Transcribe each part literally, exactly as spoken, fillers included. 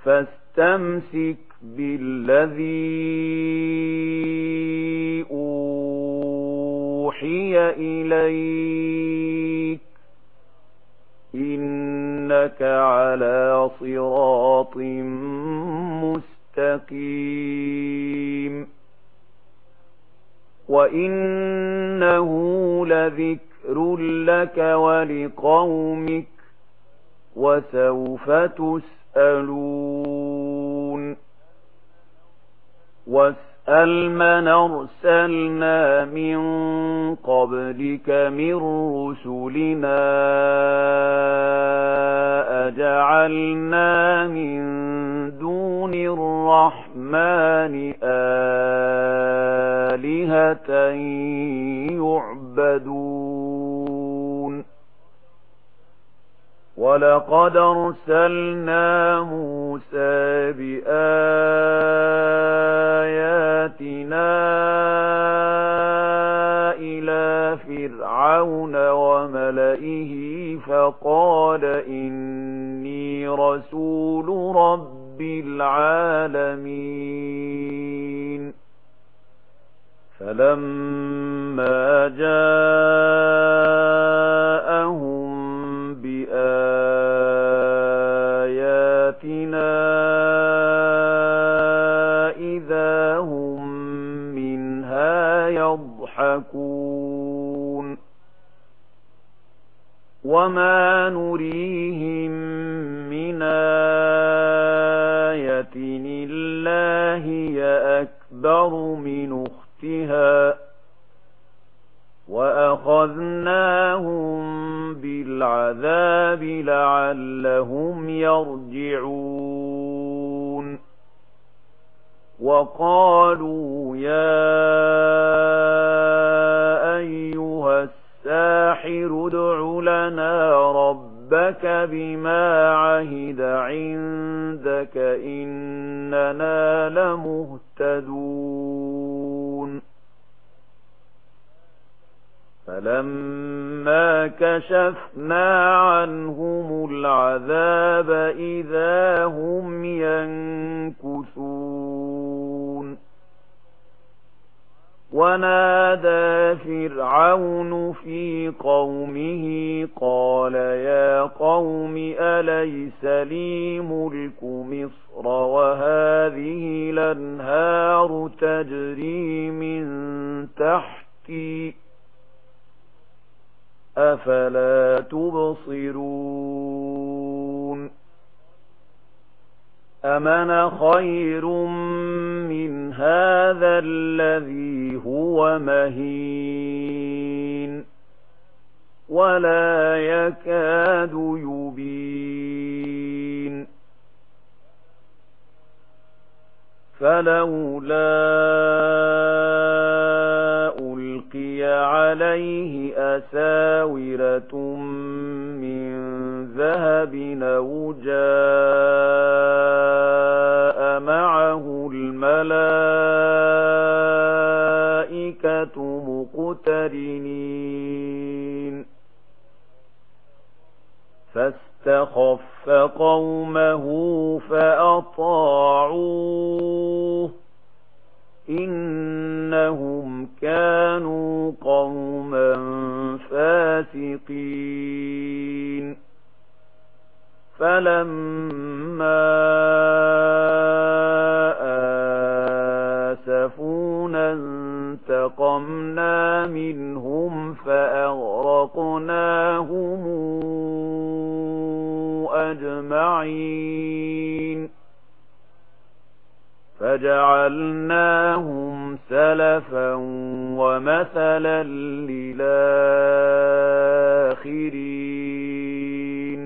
فاستمسك بالذي أوحي إليك إنك على صراط مستقيم وإنه لذكر لك ولقومك وسوف تسألون واسأل من أرسلنا من قبلك من رسلنا أجعلنا من دون الرحمن آلهة يعبدون ولقد أرسلنا موسى بآياتنا إلى فرعون وملئه فقال إني رسول رب العالمين فلما جاءهم بآياتنا إذا هم منها يضحكون وما نريهم من آية إلا هي أكبر من أختها وأخذناهم بالعذاب لعلهم يرجعون وقالوا يا أيها الساحر ادع لنا ربك بما عهد عندك إننا لمهتدون فلما كشفنا عنهم العذاب إذا هم ينكثون ونادى فرعون في قومه قال يا قوم أليس لي ملك مصر وهذه الأنهار تجري من تحتي أفلا تبصرون أمن خير من هذا الذي هو مهين ولا يكاد يبين فلولا ألقي عليه أساورة من ذهب أو جاء معه الملائكة مقترنين فاستخف قومه فأطاعوه إنهم كانوا قوما فاسقين فلما آسفونا انتقمنا منهم فأغرقناهم أجمعين فجعلناهم سلفا ومثلا للآخرين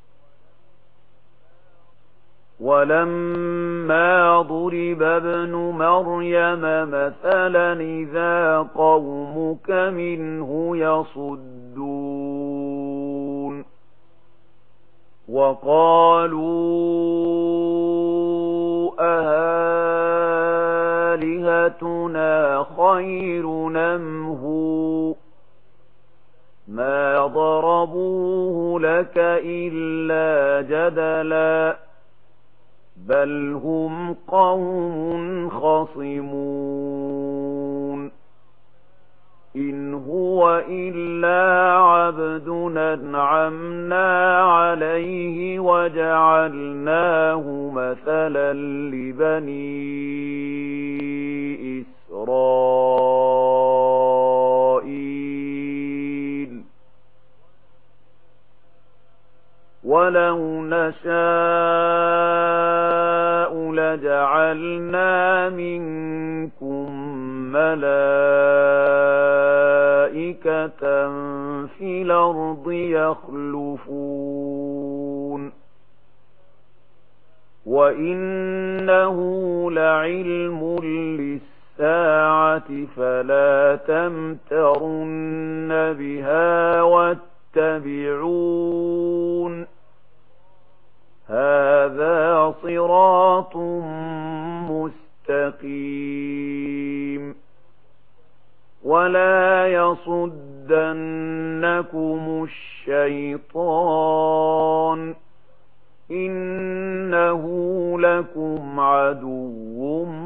ولما ضرب ابن مريم مثلا إذا قومك منه يصدون وقالوا أآلهتنا خير أم هو ما ضربوه لك إلا جدلا بل هم قوم خصمون إن هو إلا عبد أنعمنا عليه وجعلناه مثلا لبني إسرائيل ولو نشاء لجعلنا منكم ملائكة في الأرض يخلفون وإنه لعلم للساعة فلا تمترن بها واتبعون هذا صراط مستقيم ولا يصدنكم الشيطان إنه لكم عدو